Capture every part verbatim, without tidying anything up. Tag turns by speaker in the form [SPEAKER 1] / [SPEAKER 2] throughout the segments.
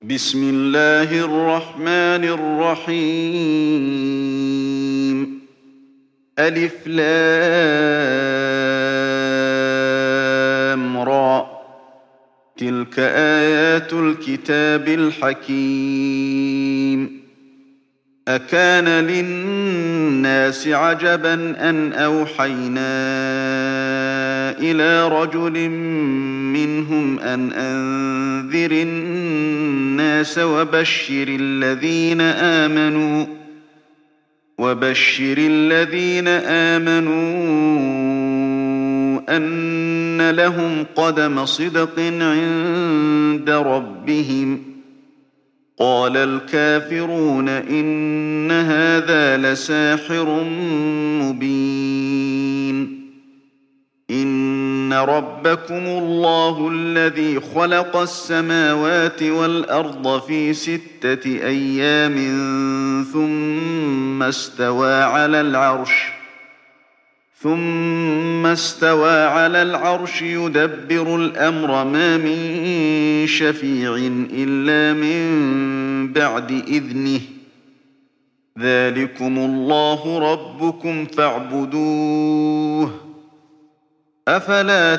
[SPEAKER 1] بسم الله الرحمن الرحيم. ألف لام را. تلك آيات الكتاب الحكيم. أكان للناس عجبا أن أوحينا إلى رجل منهم أن أنذر الناس وبشر الذين آمنوا وبشر الذين آمنوا أن لهم قدم صدق عند ربهم. قال الكافرون إن هذا لساحر مبين. إن ربكم الله الذي خلق السماوات والأرض في ستة أيام ثم استوى على العرش ثم استوى على العرش يدبر الأمر ما من شفيع إلا من بعد إذنه. ذلكم الله ربكم فاعبدوه أفلا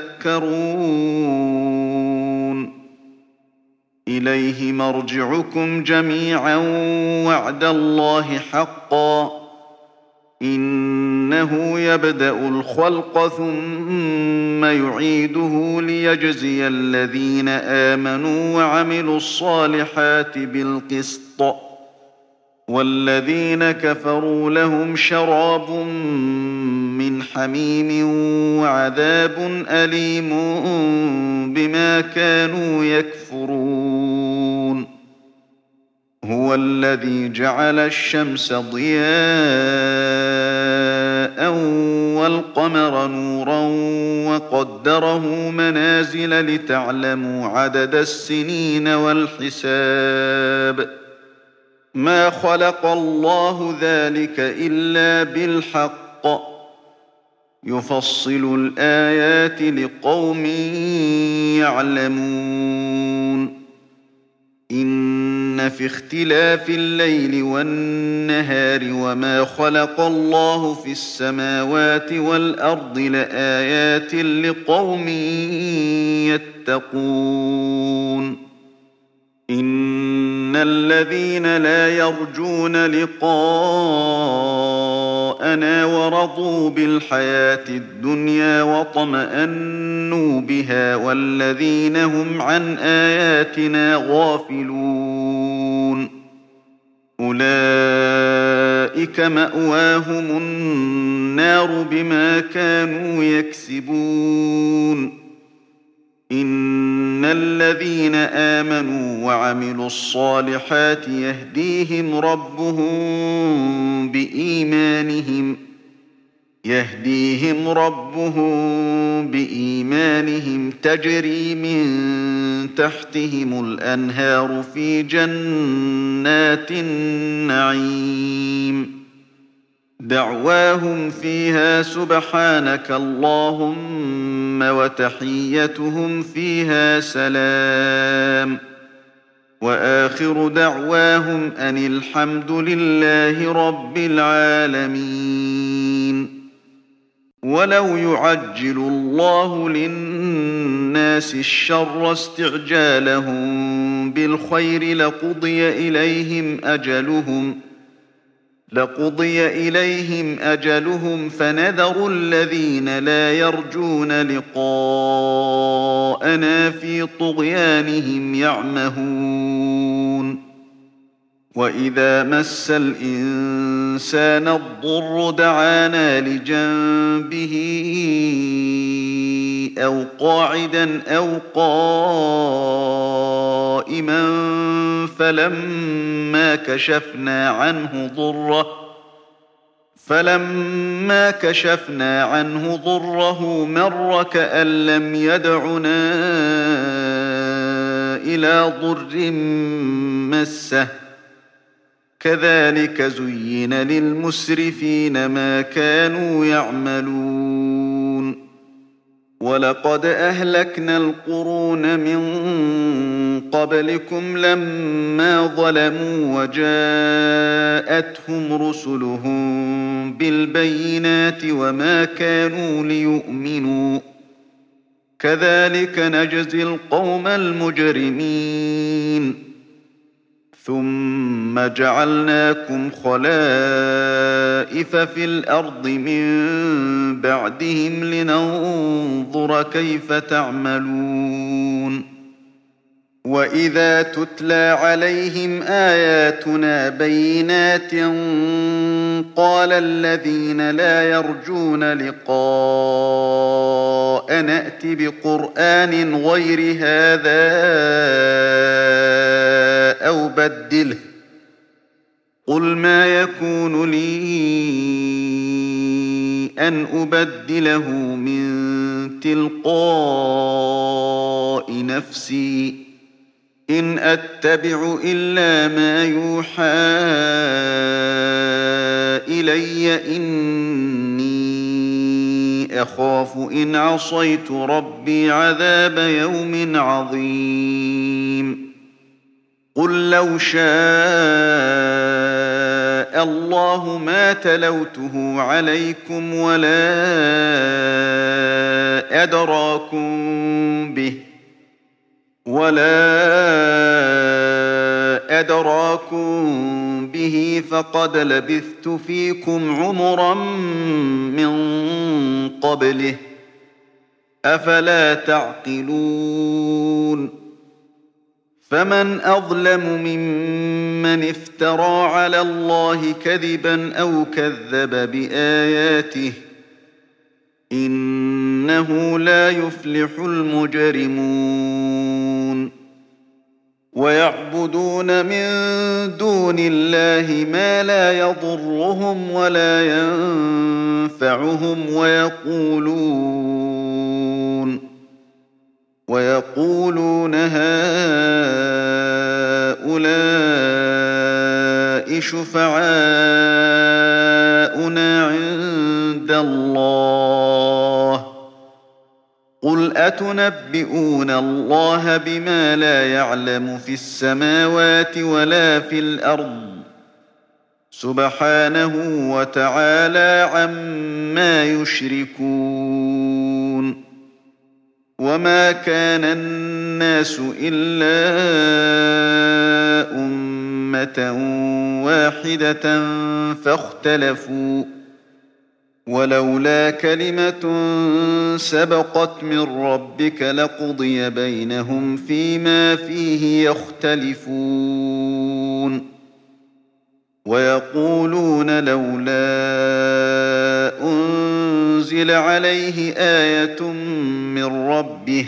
[SPEAKER 1] تذكرون. إليه مرجعكم جميعا وعد الله حقا. إنه يبدأ الخلق ثم يعيده ليجزي الذين آمنوا وعملوا الصالحات بالقسط، والذين كفروا لهم شراب من حميم وعذاب أليم بما كانوا يكفرون. هو الذي جعل الشمس ضياء والقمر نورا وقدره منازل لتعلموا عدد السنين والحساب. ما خلق الله ذلك إلا بالحق. يفصل الآيات لقوم يعلمون. إن في اختلاف الليل والنهار وما خلق الله في السماوات والأرض لآيات لقوم يتقون. إن الذين لا يرجون لقاءنا ورضوا بالحياة الدنيا واطمأنوا بها والذين هم عن آياتنا غافلون أولئك مأواهم النار بما كانوا يكسبون. إن الذين آمنوا وعملوا الصالحات يهديهم ربهم بإيمانهم يهديهم ربهم بإيمانهم تجري من تحتهم الأنهار في جنات النعيم. دعواهم فيها سبحانك اللهم وتحيتهم فيها سلام. وآخر دعواهم أن الحمد لله رب العالمين. ولو يعجل الله للناس الشر استعجالهم بالخير لقضي إليهم أجلهم لقضي إليهم أجلهم فنذر الذين لا يرجون لقاءنا في طغيانهم يعمهون. وإذا مس الإنسان الضر دعانا لجنبه أو قاعدا أو قائما فلما كشفنا عنه ضره فلما كشفنا عنه ضره مر كأن لم يدعنا إلى ضر مسه. كذلك زين للمسرفين ما كانوا يعملون. ولقد أهلكنا القرون من قبلكم لما ظلموا وجاءتهم رسلهم بالبينات وما كانوا ليؤمنوا كذلك نجزي القوم المجرمين ثم جعلناكم خلائف في الأرض من بعدهم لننظر كيف تعملون وإذا تتلى عليهم آياتنا بينات قال الذين لا يرجون لقاء نأت بقرآن غير هذا أو بدله قل ما يكون لي أن أبدله من تلقاء نفسي إن أتبع إلا ما يوحى إلي إني أخاف إن عصيت ربي عذاب يوم عظيم قل لو شاء الله ما تلوته عليكم ولا أدراكم به ولا أدراكم به فقد لبثت فيكم عمرا من قبله أفلا تعقلون فمن أظلم ممن افترى على الله كذبا أو كذب بآياته إنه لا يفلح المجرمون ويعبدون من دون الله ما لا يضرهم ولا ينفعهم ويقولون ويقولون هؤلاء شفعاؤنا عند الله قل أتنبئون الله بما لا يعلم في السماوات ولا في الأرض سبحانه وتعالى عما يشركون وما كان الناس إلا أمة واحدة فاختلفوا ولولا كلمة سبقت من ربك لقضي بينهم فيما فيه يختلفون ويقولون لولا أنزل عليه آية من ربه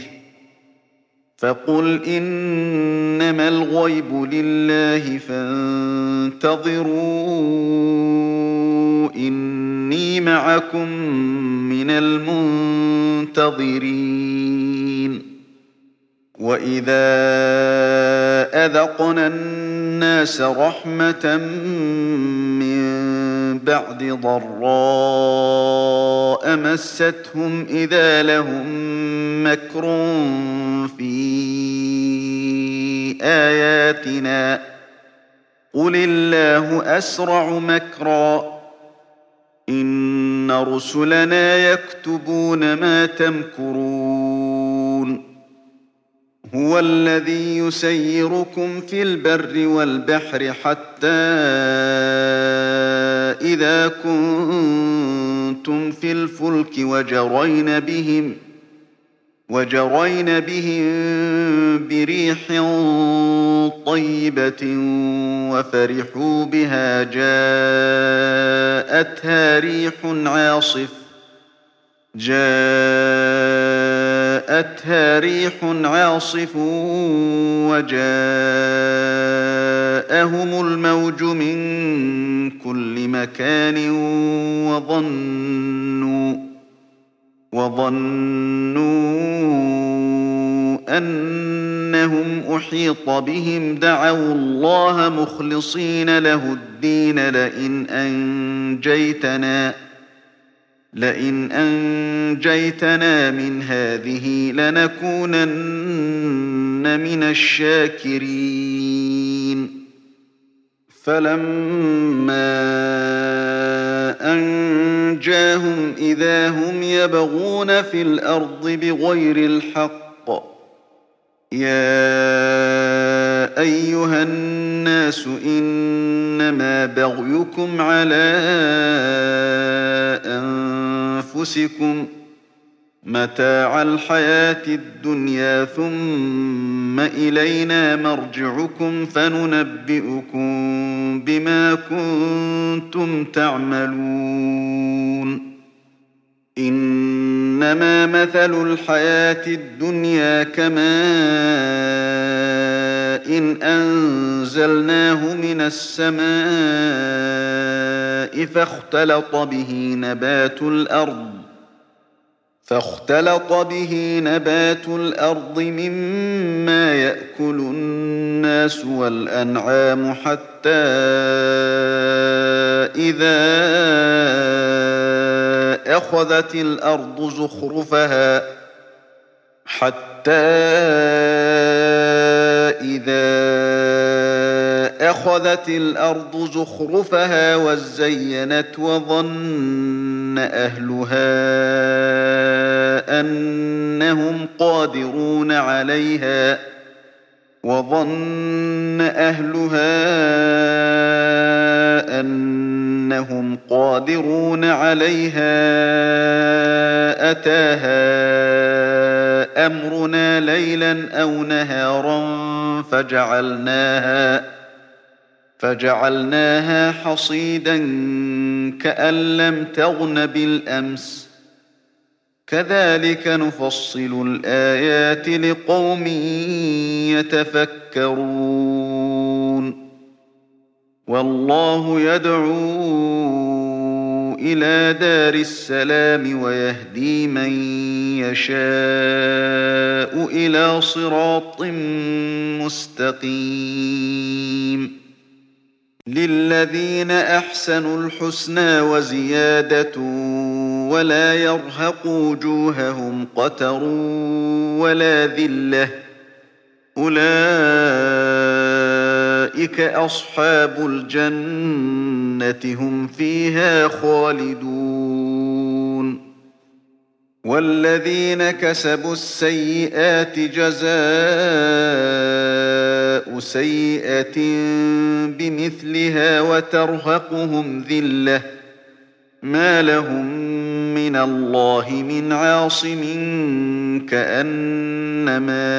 [SPEAKER 1] فقل إنما الغيب لله فانتظروا إني معكم من المنتظرين وإذا أذقنا الناس رحمة من بعد ضراء مستهم إذا لهم مكر في آياتنا قل الله أسرع مكرا إن رسلنا يكتبون ما تمكرون هو الذي يسيركم في البر والبحر حتى إذا كنتم في الفلك وجرين بهم وجرين بهم بريح طيبة وفرحوا بها جاءتها ريح عاصف جاءتها ريح عاصف وجاءهم الموج من كل مكان وظنوا وظنوا أنهم أحيط بهم دعوا الله مخلصين له الدين لئن أنجيتنا لئن أنجيتنا من هذه لنكونن من الشاكرين فلما أنجاهم إذا هم يبغون في الأرض بغير الحق يا أيها الناس إنما بغيكم على أنفسكم متاع الحياة الدنيا ثم إلينا مرجعكم فننبئكم بما كنتم تعملون إنما مثل الحياة الدنيا كماء إن أنزلناه من السماء فاختلط به نبات الأرض فاختلط به نبات الأرض مما يأكل الناس والأنعام حتى إذا أخذت الأرض زخرفها حتى إذا أخذت الأرض زخرفها وزينت وظن أهلها أنهم قادرون عليها وظن أهلها أنهم قادرون عليها أتاها أمرنا ليلا أو نهارا فجعلناها فجعلناها حصيدا كأن لم تغن بالأمس كذلك نفصل الآيات لقوم يتفكرون والله يدعو إلى دار السلام ويهدي من يشاء إلى صراط مستقيم للذين أحسنوا الحسنى وزيادة ولا يرهق وجوههم قتر ولا ذلة أولئك أصحاب الجنة هم فيها خالدون والذين كسبوا السيئات جزاء سيئة بمثلها وترهقهم ذلة ما لهم من الله من عاصم كأنما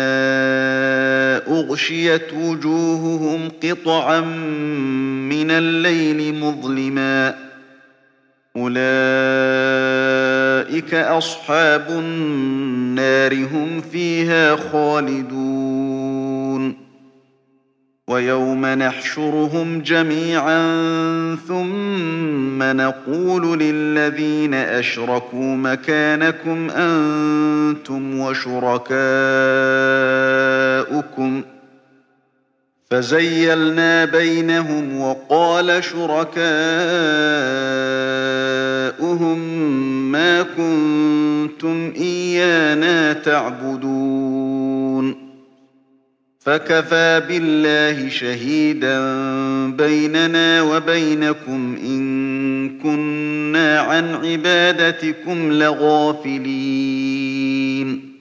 [SPEAKER 1] أغشيت وجوههم قطعا من الليل مظلما أولئك أصحاب النار هم فيها خالدون ويوم نحشرهم جميعا ثم نقول للذين أشركوا مكانكم أنتم وشركاؤكم فزيلنا بينهم وقال شركاؤهم ما كنتم إيانا تعبدون فكفى بالله شهيدا بيننا وبينكم إن كنا عن عبادتكم لغافلين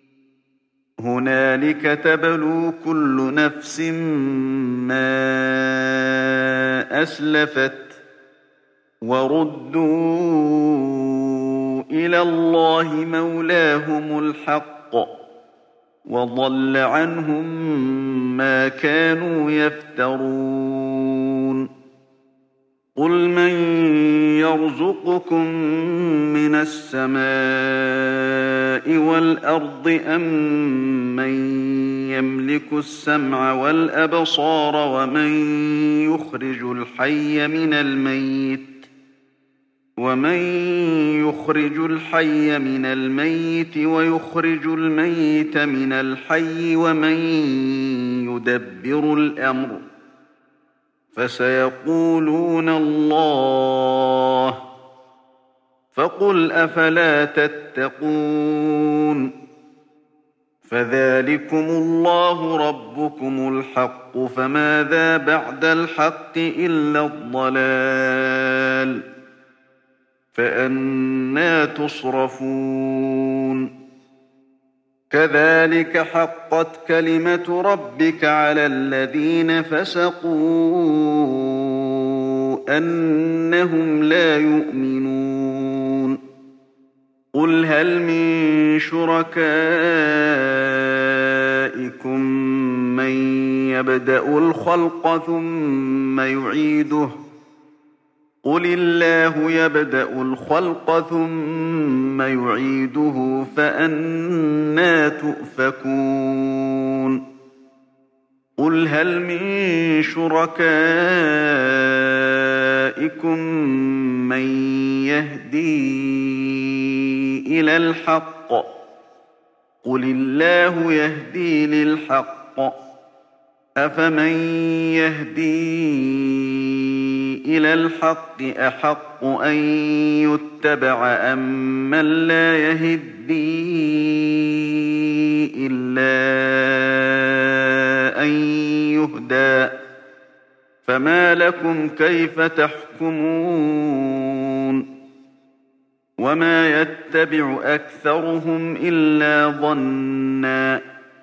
[SPEAKER 1] هنالك تبلو كل نفس ما أسلفت وردوا إلى الله مولاهم الحق وضل عنهم ما كانوا يفترون قل من يرزقكم من السماء والأرض أم من يملك السمع والأبصار ومن يخرج الحي من الميت ومن يخرج الحي من الميت ويخرج الميت من الحي ومن يدبر الأمر فسيقولون الله فقل أفلا تتقون فذلكم الله ربكم الحق فماذا بعد الحق إلا الضلال فأنى تصرفون كذلك حقت كلمة ربك على الذين فسقوا أنهم لا يؤمنون قل هل من شركائكم من يبدأ الخلق ثم يعيده قل الله يبدأ الخلق ثم يعيده فأنى تؤفكون قل هل من شركائكم من يهدي إلى الحق قل الله يهدي للحق أفمن يهدي إلى الحق أحق أن يتبع أم من لا يهدي إلا أن يهدى فما لكم كيف تحكمون وما يتبع أكثرهم إلا ظنا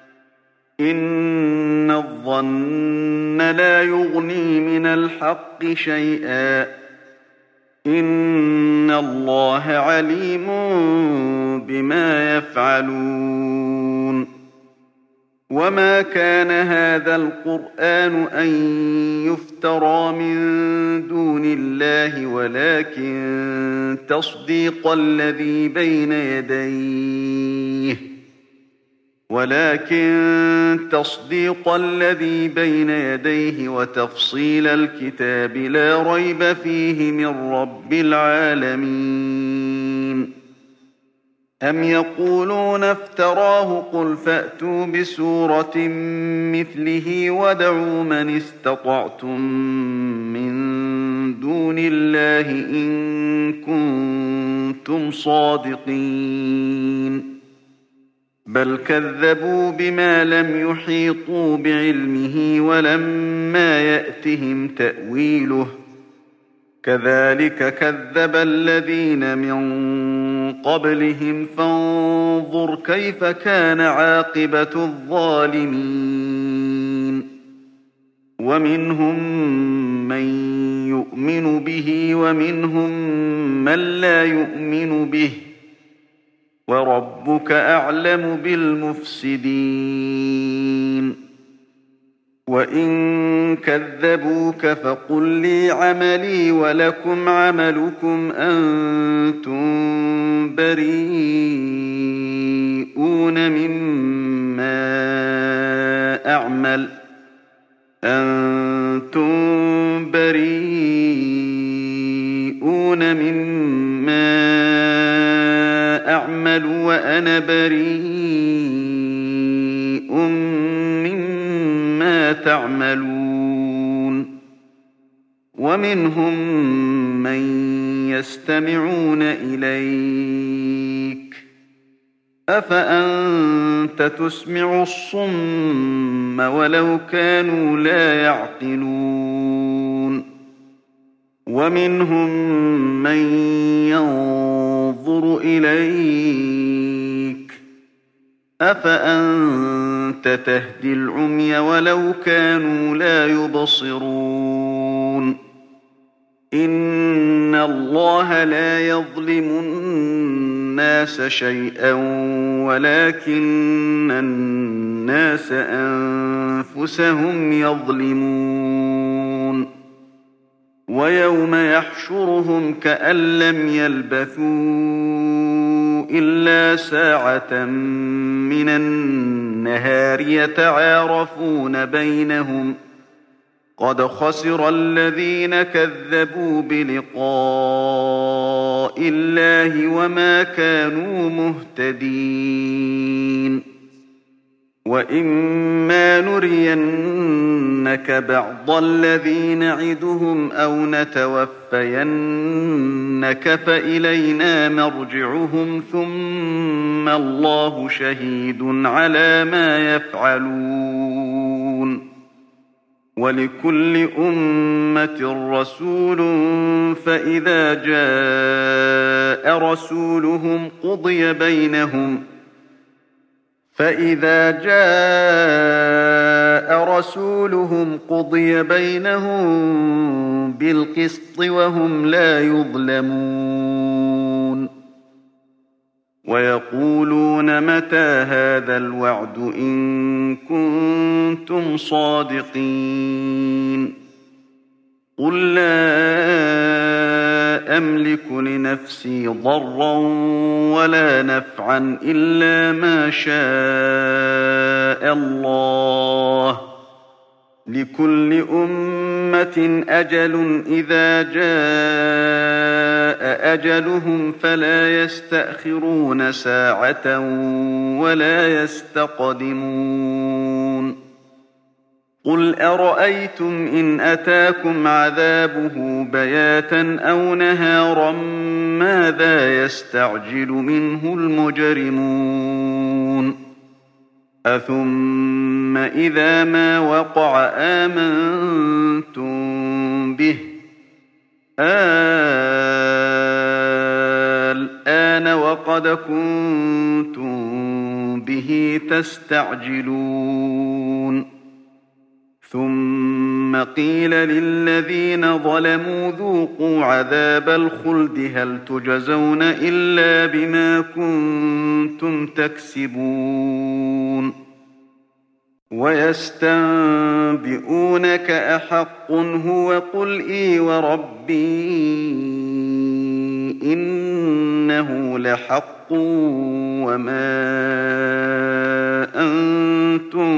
[SPEAKER 1] إن الظن لا يغني من الحق شيئا إن الله عليم بما يفعلون وما كان هذا القرآن أن يفترى من دون الله ولكن تصديق الذي بين يديه ولكن تصديق الذي بين يديه وتفصيل الكتاب لا ريب فيه من رب العالمين أم يقولون افتراه قل فأتوا بسورة مثله ودعوا من استطعتم من دون الله إن كنتم صادقين بل كذبوا بما لم يحيطوا بعلمه ولما يأتهم تأويله كذلك كذب الذين من قبلهم فانظر كيف كان عاقبة الظالمين ومنهم من يؤمن به ومنهم من لا يؤمن به وربك أعلم بالمفسدين وإن كذبوك فقل لي عملي ولكم عملكم أنتم بريئون مما أعمل أنتم بريئون مما أعمل وأنا بريء مما تعملون ومنهم من يستمعون إليك أفأنت تسمع الصم ولو كانوا لا يعقلون ومنهم من ينظر إليك أفأنت تهدي العمي ولو كانوا لا يبصرون إن الله لا يظلم الناس شيئا ولكن الناس أنفسهم يظلمون ويوم يحشرهم كأن لم يلبثوا إلا ساعة من النهار يتعارفون بينهم قد خسر الذين كذبوا بلقاء الله وما كانوا مهتدين وَإِمَّا نُرِيَنَّكَ بَعْضَ الَّذِي نَعِدُهُمْ أَوْ نَتَوَفَّيَنَّكَ فَإِلَيْنَا مَرْجِعُهُمْ ثُمَّ اللَّهُ شَهِيدٌ عَلَىٰ مَا يَفْعَلُونَ وَلِكُلِّ أُمَّةٍ رَّسُولٌ فَإِذَا جَاءَ رَسُولُهُمْ قُضِيَ بَيْنَهُمْ فَإِذَا جَاءَ رَسُولُهُمْ قُضِيَ بَيْنَهُم بِالْقِسْطِ وَهُمْ لَا يُظْلَمُونَ وَيَقُولُونَ مَتَىٰ هَٰذَا الْوَعْدُ إِن كُنتُمْ صَادِقِينَ قُل لَّا أَمْلِكُ لِنَفْسِي ضَرًّا وَلَا نَفْعًا إِلَّا مَا شَاءَ اللَّهُ ۗ لِكُلِّ أُمَّةٍ أَجَلٌ إِذَا جَاءَ أَجَلُهُمْ فَلَا يَسْتَأْخِرُونَ سَاعَةً وَلَا يَسْتَقْدِمُونَ قُلْ أَرَأَيْتُمْ إِنْ أَتَاكُمْ عَذَابُهُ بَيَاتًا أَوْ نَهَارًا مَاذَا يَسْتَعْجِلُ مِنْهُ الْمُجْرِمُونَ أَثُمَّ إِذَا مَا وَقَعَ آمَنتُم بِهِ الْآنَ وَقَدْ كُنتُم بِهِ تَسْتَعْجِلُونَ ثُمَّ قِيلَ لِلَّذِينَ ظَلَمُوا ذُوقُوا عَذَابَ الْخُلْدِ هَلْ تُجْزَوْنَ إِلَّا بِمَا كُنتُمْ تَكْسِبُونَ وَيَسْتَنبِئُونَكَ أَحَقٌّ هُوَ قُلْ إِي وَرَبِّي إِنَّهُ لَحَقٌّ وَمَا أَنتُم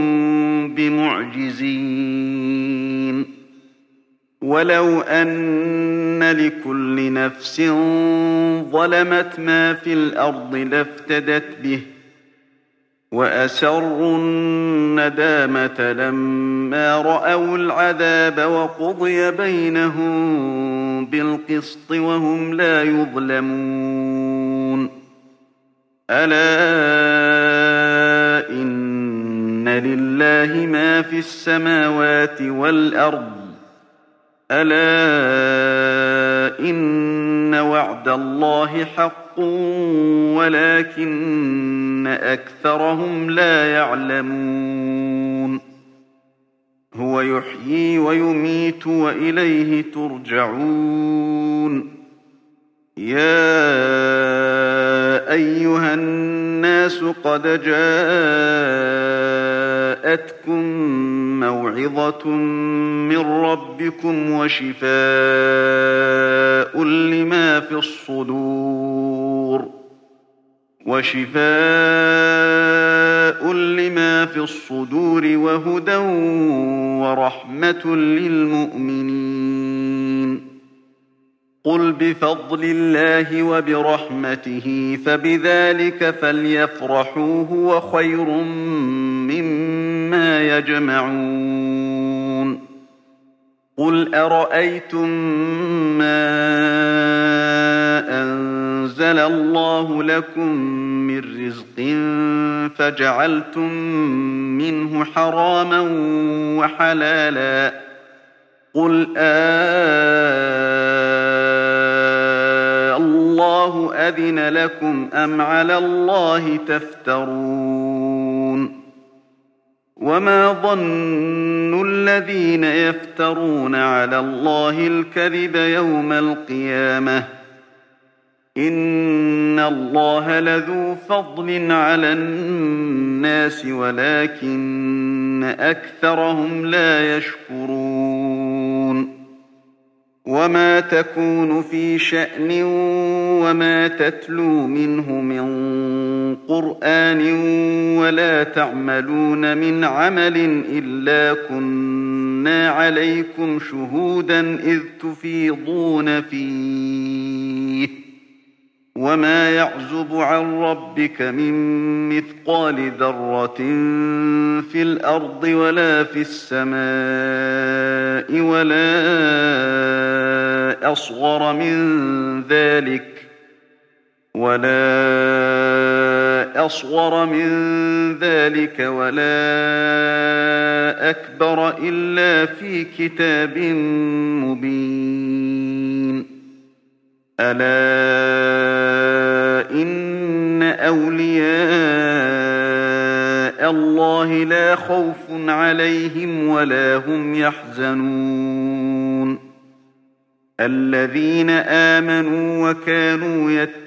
[SPEAKER 1] بِمُعْجِزِينَ وَلَوْ أَنَّ لِكُلِّ نَفْسٍ ظَلَمَتْ مَا فِي الْأَرْضِ لَافْتَدَتْ بِهِ وَأَسَرُّوا النَّدَامَةَ لَمَّا رَأَوُا الْعَذَابَ وَقُضِيَ بَيْنَهُم بِالْقِسْطِ وَهُمْ لَا يُظْلَمُونَ أَلَا إِنَّ لِلَّهِ مَا فِي السَّمَاوَاتِ وَالْأَرْضِ أَلَا إِنَّ وَعْدَ اللَّهِ حَقٌّ وَلَٰكِنَّ أَكْثَرَهُمْ لَا يَعْلَمُونَ هُوَ يُحْيِي وَيُمِيتُ وَإِلَيْهِ تُرْجَعُونَ يَا أَيُّهَا النَّاسُ قَدْ جَاءَتْكُم مَّوْعِظَةٌ مِّن رَّبِّكُمْ وَشِفَاءٌ لِّمَا فِي الصُّدُورِ وَشِفَاءٌ لِّمَا فِي الصُّدُورِ وَهُدًى وَرَحْمَةٌ لِّلْمُؤْمِنِينَ قُلْ بِفَضْلِ اللَّهِ وَبِرَحْمَتِهِ فَبِذَٰلِكَ فَلْيَفْرَحُوا هُوَ خَيْرٌ مِّمَّا يَجْمَعُونَ قُلْ أَرَأَيْتُم مَّا أَنزَلَ اللَّهُ لَكُم مِّن رِّزْقٍ فَجَعَلْتُم مِّنْهُ حَرَامًا وَحَلَالًا قُلْ آللَّهُ أَذِنَ لَكُمْ أَمْ عَلَى اللَّهِ تَفْتَرُونَ وَمَا ظَنُّ الَّذِينَ يَفْتَرُونَ عَلَى اللَّهِ الْكَذِبَ يَوْمَ الْقِيَامَةِ ۗ إِنَّ اللَّهَ لَذُو فَضْلٍ عَلَى النَّاسِ وَلَٰكِنَّ أَكْثَرَهُمْ لَا يَشْكُرُونَ وَمَا تَكُونُ فِي شَأْنٍ وَمَا تَتْلُو مِنْهُ مِن قُرْآنٍ وَلَا تَعْمَلُونَ مِنْ عَمَلٍ إِلَّا كُنَّا عَلَيْكُمْ شُهُودًا إِذْ تُفِيضُونَ فِيهِ وما يعزب عن ربك من مثقال ذرة في الأرض ولا في السماء ولا أصغر من ذلك ولا أصغر من ذلك ولا أكبر إلا في كتاب مبين. ألا إن أولياء الله لا خوف عليهم ولا هم يحزنون الذين آمنوا وكانوا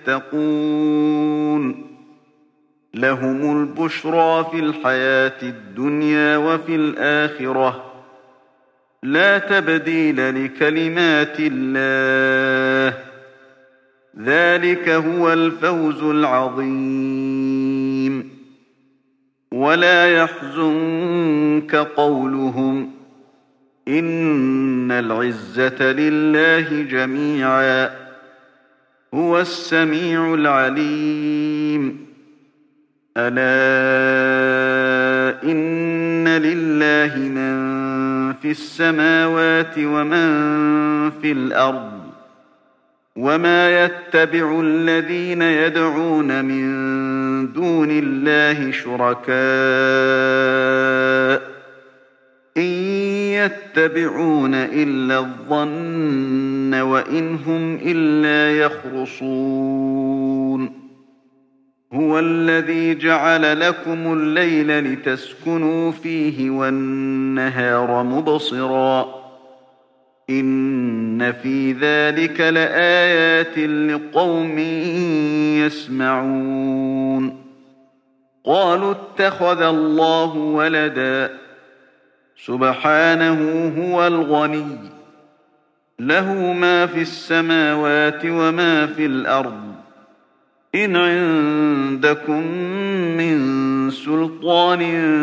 [SPEAKER 1] يتقون لهم البشرى في الحياة الدنيا وفي الآخرة لا تبديل لكلمات الله ذلك هو الفوز العظيم. ولا يحزنك قولهم إن العزة لله جميعا هو السميع العليم. ألا إن لله من في السماوات ومن في الأرض وما يتبع الذين يدعون من دون الله شركاء إن يتبعون إلا الظن وإن هم إلا يخرصون. هو الذي جعل لكم الليل لتسكنوا فيه والنهار مبصرا إن في ذلك لآيات لقوم يسمعون. قالوا اتخذ الله ولدا سبحانه هو الغني له ما في السماوات وما في الأرض إن عندكم من سلطان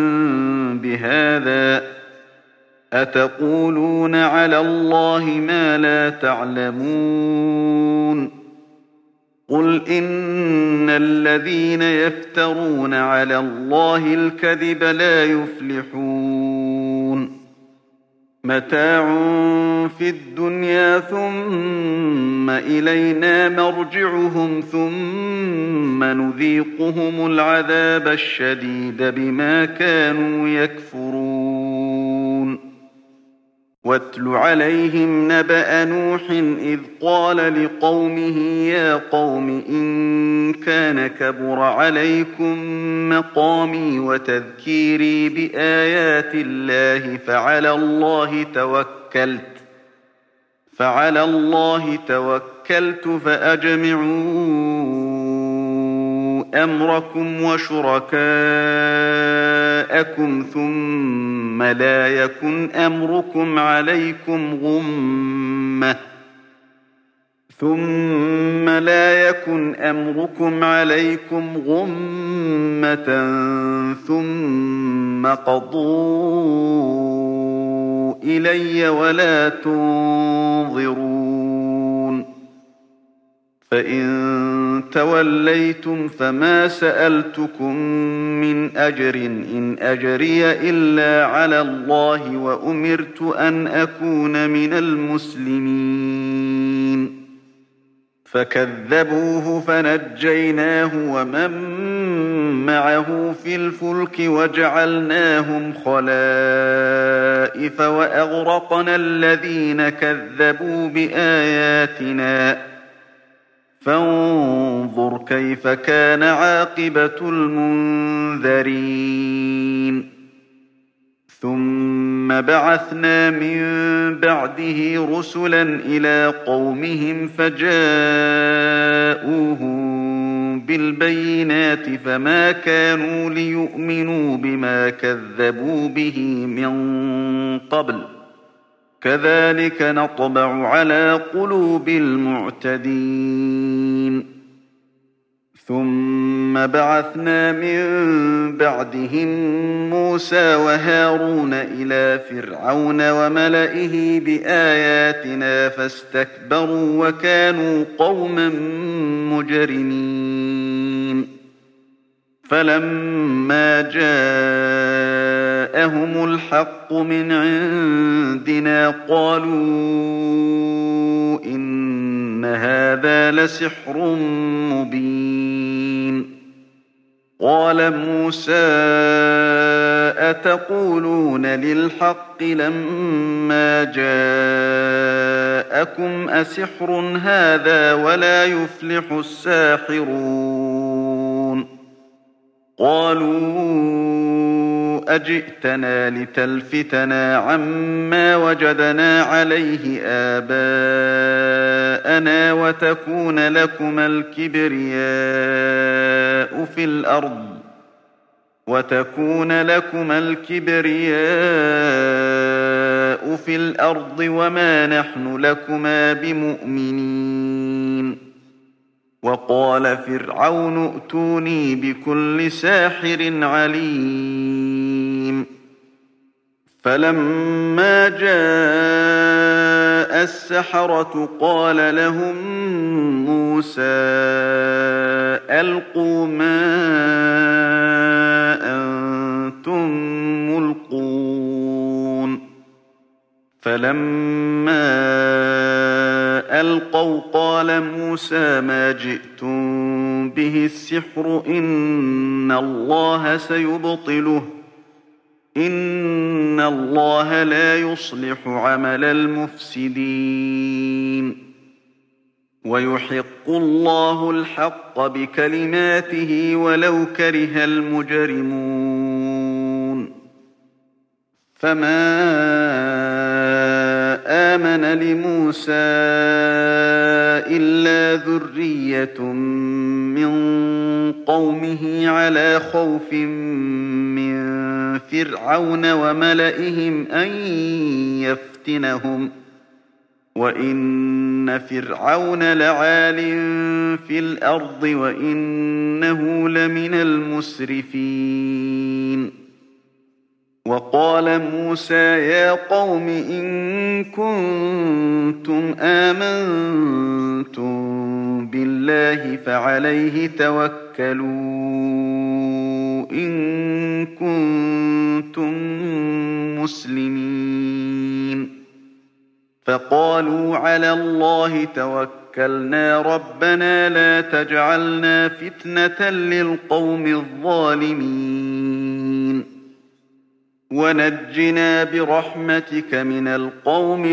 [SPEAKER 1] بهذا أتقولون على الله ما لا تعلمون. قل إن الذين يفترون على الله الكذب لا يفلحون. متاع في الدنيا ثم إلينا مرجعهم ثم نذيقهم العذاب الشديد بما كانوا يكفرون. واتل عليهم نبأ نوح إذ قال لقومه يا قوم إن كان كبر عليكم مقامي وتذكيري بآيات الله فعلى الله توكلت فعلى الله توكلت فأجمعوا أمركم وشركاءكم ثم لا يكن أمركم عليكم غمة ثم لا يكن أمركم عليكم غمة ثم قضوا إلي ولا تنظرون. فإن توليتم فما سألتكم من أجر إن أجري إلا على الله وأمرت أن أكون من المسلمين. فكذبوه فنجيناه ومن معه في الفلك وجعلناهم خلائف وأغرقنا الذين كذبوا بآياتنا فانظر كيف كان عاقبة المنذرين. ثم بعثنا من بعده رسلا إلى قومهم فجاءوهم بالبينات فما كانوا ليؤمنوا بما كذبوا به من قبل كذلك نطبع على قلوب المعتدين. ثم ثم بعثنا من بعدهم موسى وهارون إلى فرعون وملئه بآياتنا فاستكبروا وكانوا قوما مجرمين فلما جاءهم الحق من عندنا قالوا إن هذا لسحر مبين قال موسى أتقولون للحق لما جاءكم أسحر هذا ولا يفلح الساحرون قالوا أجئتنا لتلفتنا عما وجدنا عليه آباءنا وتكون لكما الكبرياء في الأرض وتكون لكما الكبرياء في الأرض وما نحن لكما بمؤمنين وقال فرعون ائتوني بكل ساحر عليم فلما جاء السحرة قال لهم موسى ألقوا ما أنتم ملقون فلما ألقوا قال موسى ما جئتم به السحر إن الله سيبطله إن الله لا يصلح عمل المفسدين ويحق الله الحق بكلماته ولو كره المجرمون فما آمن لموسى إلا ذرية من قومه على خوف من فرعون وملئهم أن يفتنهم وإن فرعون لعال في الأرض وإنه لمن المسرفين وقال موسى يا قوم إن كنتم آمنتم بالله فعليه توكلوا إن كنتم مسلمين فقالوا على الله توكلنا ربنا لا تجعلنا فتنة للقوم الظالمين ونجنا برحمتك من القوم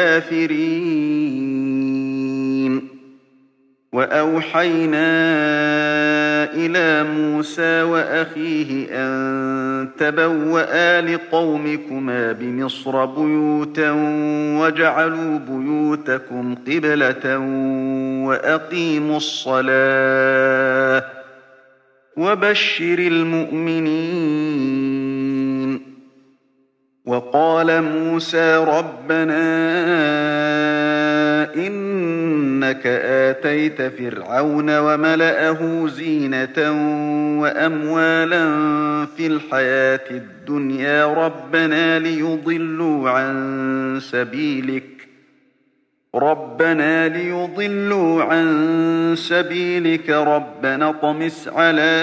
[SPEAKER 1] الكافرين وأوحينا إلى موسى وأخيه أن تبوأ لقومكما بمصر بيوتا وجعلوا بيوتكم قبلة وأقيموا الصلاة وبشر المؤمنين وقال موسى ربنا إنك آتيت فرعون وملأه زينة وأموالا في الحياة الدنيا ربنا ليضلوا عن سبيلك ربنا ليضلوا عن سبيلك ربنا اطمس على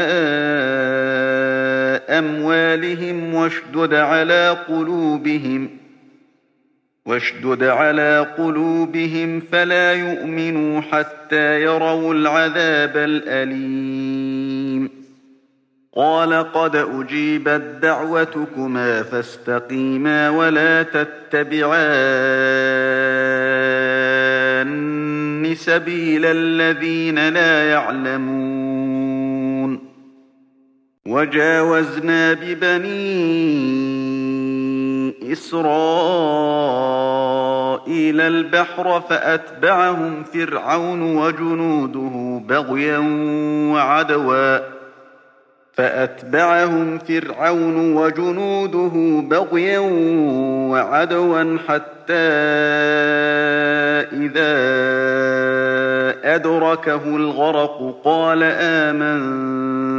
[SPEAKER 1] أموالهم واشدد على قلوبهم واشدد على قلوبهم فلا يؤمنوا حتى يروا العذاب الأليم قال قد أجيبت دعوتكما فاستقيما ولا تتبعان سبيل الذين لا يعلمون وجاوزنا ببني إسرائيل البحر فأتبعهم فرعون وجنوده بغيا وعدوا فأتبعهم فرعون وجنوده بغيا وعدوا حتى إذا أدركه الغرق قال آمنت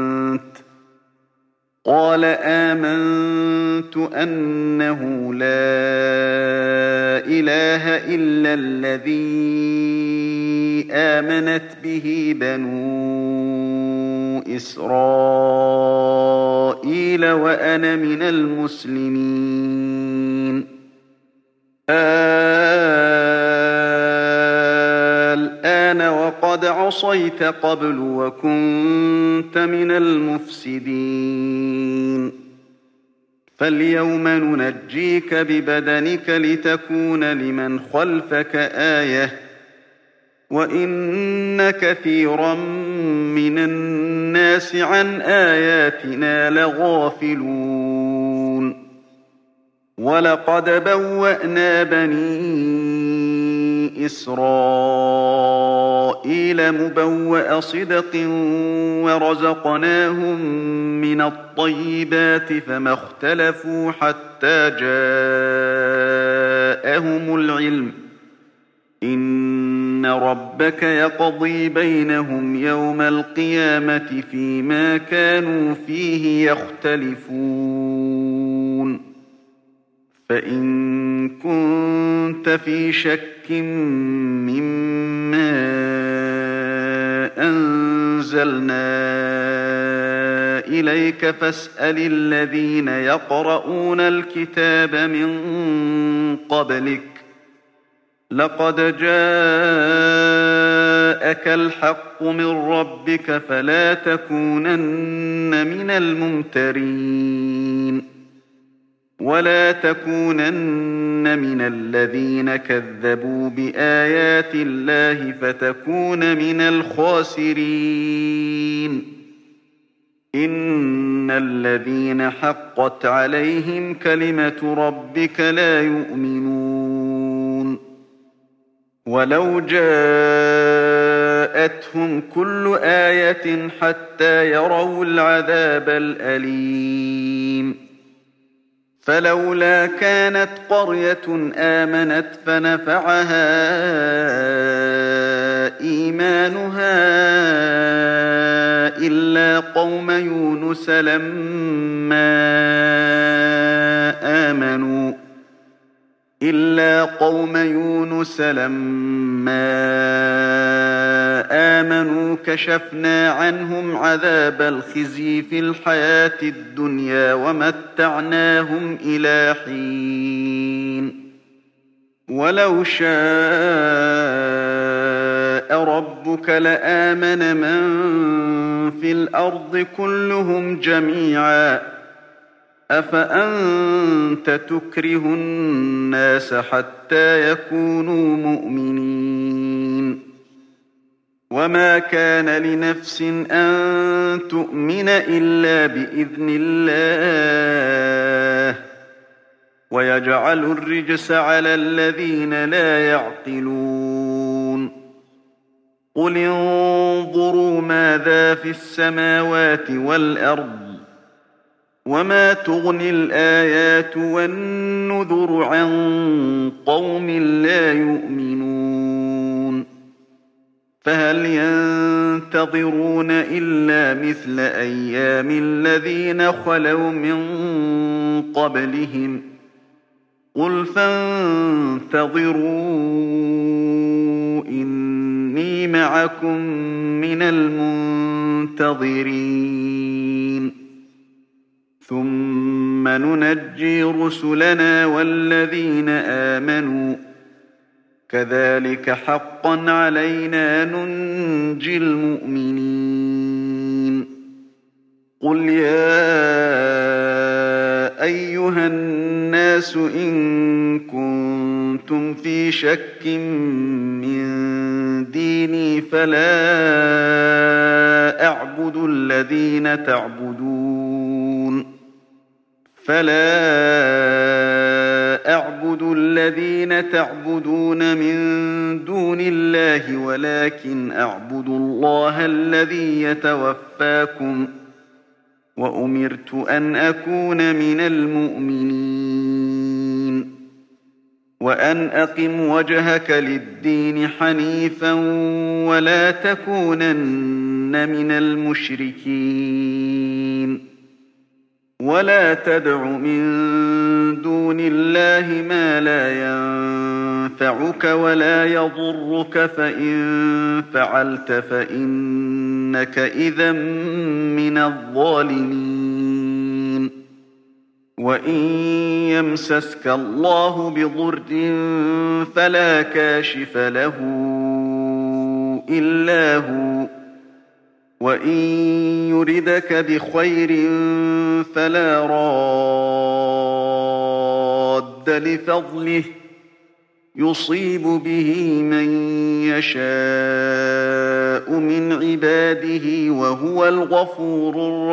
[SPEAKER 1] قال آمنت أنه لا إله إلا الذي آمنت به بنو إسرائيل وأنا من المسلمين. الآن وقد عصيت قبل وكنت من المفسدين. فاليوم ننجيك ببدنك لتكون لمن خلفك آية وإن كثيرا من الناس عن آياتنا لغافلون. ولقد بوأنا بني إسرائيل مبوأ صدق ورزقناهم من الطيبات فما اختلفوا حتى جاءهم العلم. إن ربك يقضي بينهم يوم القيامة فيما كانوا فيه يختلفون. فإن كنت في شك مما أنزلنا إليك فاسأل الذين يقرؤون الكتاب من قبلك لقد جاءك الحق من ربك فلا تكونن من الممترين ولا تكونن من الذين كذبوا بآيات الله فتكون من الخاسرين. إن الذين حقت عليهم كلمة ربك لا يؤمنون. ولو جاءتهم كل آية حتى يروا العذاب الأليم فلولا كانت قرية آمنت فنفعها إيمانها إلا قوم يونس لما آمنوا إلا قوم يونس لما آمنوا كشفنا عنهم عذاب الخزي في الحياة الدنيا ومتعناهم إلى حين. ولو شاء ربك لآمن من في الأرض كلهم جميعا أفأنت تكره الناس حتى يكونوا مؤمنين. وما كان لنفس أن تؤمن إلا بإذن الله ويجعل الرجس على الذين لا يعقلون. قل انظروا ماذا في السماوات والأرض وما تغني الآيات والنذر عن قوم لا يؤمنون. فهل ينتظرون إلا مثل أيام الذين خلوا من قبلهم قل فانتظروا إني معكم من المنتظرين. ثم ننجي رسلنا والذين آمنوا كذلك حقا علينا ننجي المؤمنين. قل يا أيها الناس إن كنتم في شك من ديني فلا أعبد الذين تعبدون فلا أعبد الذين تعبدون من دون الله ولكن أعبد الله الذي يتوفاكم وأمرت أن أكون من المؤمنين وأن أقم وجهك للدين حنيفا ولا تكونن من المشركين. ولا تدع من دون الله ما لا ينفعك ولا يضرك فإن فعلت فإنك إذا من الظالمين وإن يمسسك الله بضر فلا كاشف له إلا هو وإن يردك بخير فلا راد لفضله يصيب به من يشاء من عباده وهو الغفور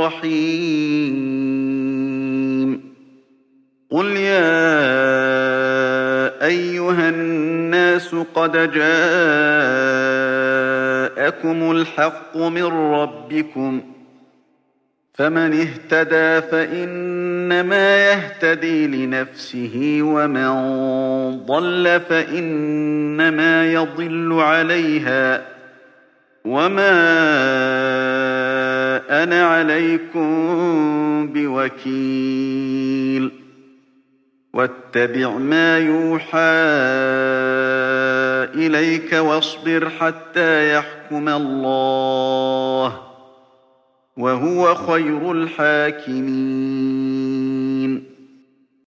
[SPEAKER 1] الرحيم قل يا أيها الناس قد جاءكم الحق من ربكم فمن اهتدى فإنما يهتدي لنفسه ومن ضل فإنما يضل عليها وما أنا عليكم بوكيل واتبع ما يوحى إليك واصبر حتى يحكم الله وهو خير الحاكمين